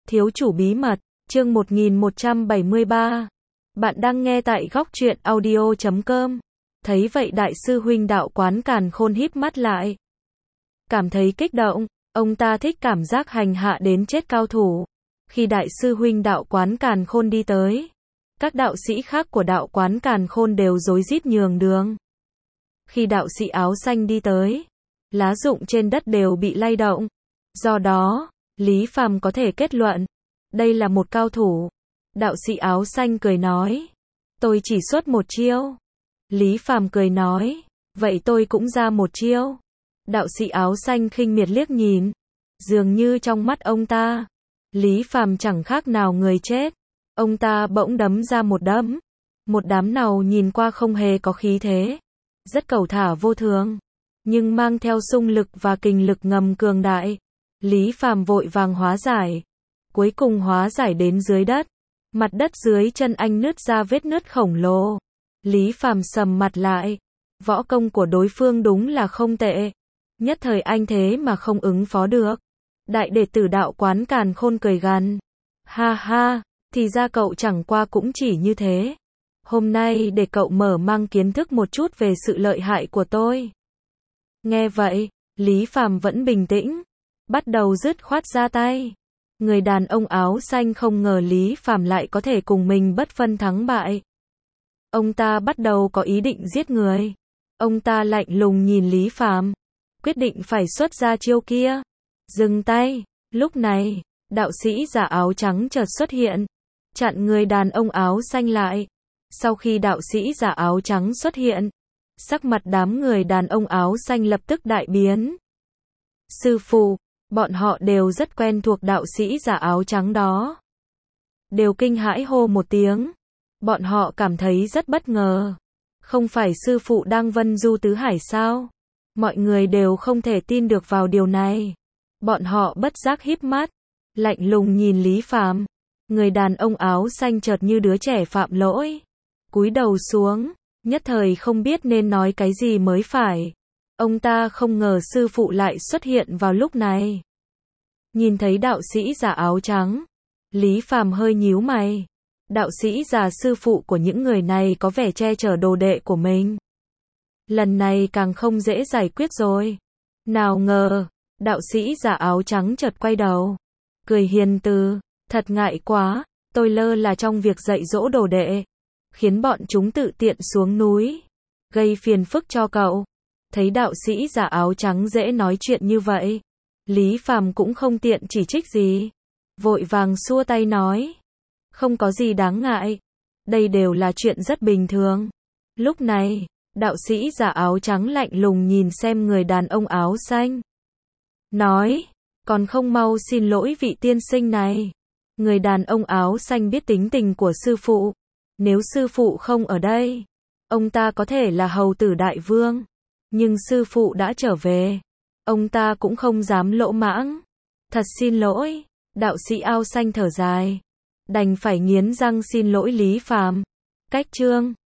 Thiếu chủ bí mật, chương 1173. Bạn đang nghe tại góc truyện audio.com. Thấy vậy đại sư huynh Đạo Quán Càn Khôn híp mắt lại. Cảm thấy kích động, ông ta thích cảm giác hành hạ đến chết cao thủ. Khi đại sư huynh Đạo Quán Càn Khôn đi tới, các đạo sĩ khác của Đạo Quán Càn Khôn đều rối rít nhường đường. Khi đạo sĩ áo xanh đi tới, lá rụng trên đất đều bị lay động. Do đó, Lý Phàm có thể kết luận, đây là một cao thủ. Đạo sĩ áo xanh cười nói, tôi chỉ xuất một chiêu. Lý Phàm cười nói, vậy tôi cũng ra một chiêu. Đạo sĩ áo xanh khinh miệt liếc nhìn, dường như trong mắt ông ta, Lý Phàm chẳng khác nào người chết. Ông ta bỗng đấm ra một đấm. Một đám nào nhìn qua không hề có khí thế, rất cẩu thả vô thường, nhưng mang theo xung lực và kình lực ngầm cường đại. Lý Phàm vội vàng hóa giải, cuối cùng hóa giải đến dưới đất. Mặt đất dưới chân anh nứt ra vết nứt khổng lồ. Lý Phàm sầm mặt lại, võ công của đối phương đúng là không tệ, nhất thời anh thế mà không ứng phó được. Đại đệ tử Đạo Quán Càn Khôn cười gằn, ha ha, thì ra cậu chẳng qua cũng chỉ như thế. Hôm nay để cậu mở mang kiến thức một chút về sự lợi hại của tôi. Nghe vậy, Lý Phàm vẫn bình tĩnh, bắt đầu dứt khoát ra tay. Người đàn ông áo xanh không ngờ Lý Phàm lại có thể cùng mình bất phân thắng bại. Ông ta bắt đầu có ý định giết người. Ông ta lạnh lùng nhìn Lý Phàm, quyết định phải xuất ra chiêu kia. Dừng tay. Lúc này, đạo sĩ giả áo trắng chợt xuất hiện, chặn người đàn ông áo xanh lại. Sau khi đạo sĩ giả áo trắng xuất hiện, sắc mặt đám người đàn ông áo xanh lập tức đại biến. Sư phụ, bọn họ đều rất quen thuộc đạo sĩ giả áo trắng đó. Đều kinh hãi hô một tiếng. Bọn họ cảm thấy rất bất ngờ. Không phải sư phụ đang vân du tứ hải sao? Mọi người đều không thể tin được vào điều này. Bọn họ bất giác híp mắt, lạnh lùng nhìn Lý Phàm. Người đàn ông áo xanh chợt như đứa trẻ phạm lỗi, cúi đầu xuống, nhất thời không biết nên nói cái gì mới phải. Ông ta không ngờ sư phụ lại xuất hiện vào lúc này. Nhìn thấy đạo sĩ giả áo trắng, Lý Phàm hơi nhíu mày. Đạo sĩ giả sư phụ của những người này có vẻ che chở đồ đệ của mình. Lần này càng không dễ giải quyết rồi. Nào ngờ, đạo sĩ giả áo trắng chợt quay đầu, cười hiền từ, thật ngại quá, tôi lơ là trong việc dạy dỗ đồ đệ, khiến bọn chúng tự tiện xuống núi, gây phiền phức cho cậu. Thấy đạo sĩ giả áo trắng dễ nói chuyện như vậy, Lý Phàm cũng không tiện chỉ trích gì, vội vàng xua tay nói, không có gì đáng ngại, đây đều là chuyện rất bình thường. Lúc này, đạo sĩ giả áo trắng lạnh lùng nhìn xem người đàn ông áo xanh, nói, còn không mau xin lỗi vị tiên sinh này. Người đàn ông áo xanh biết tính tình của sư phụ, nếu sư phụ không ở đây, ông ta có thể là hầu tử đại vương, nhưng sư phụ đã trở về, ông ta cũng không dám lỗ mãng. Thật xin lỗi, đạo sĩ áo xanh thở dài, đành phải nghiến răng xin lỗi Lý Phàm. Cách chương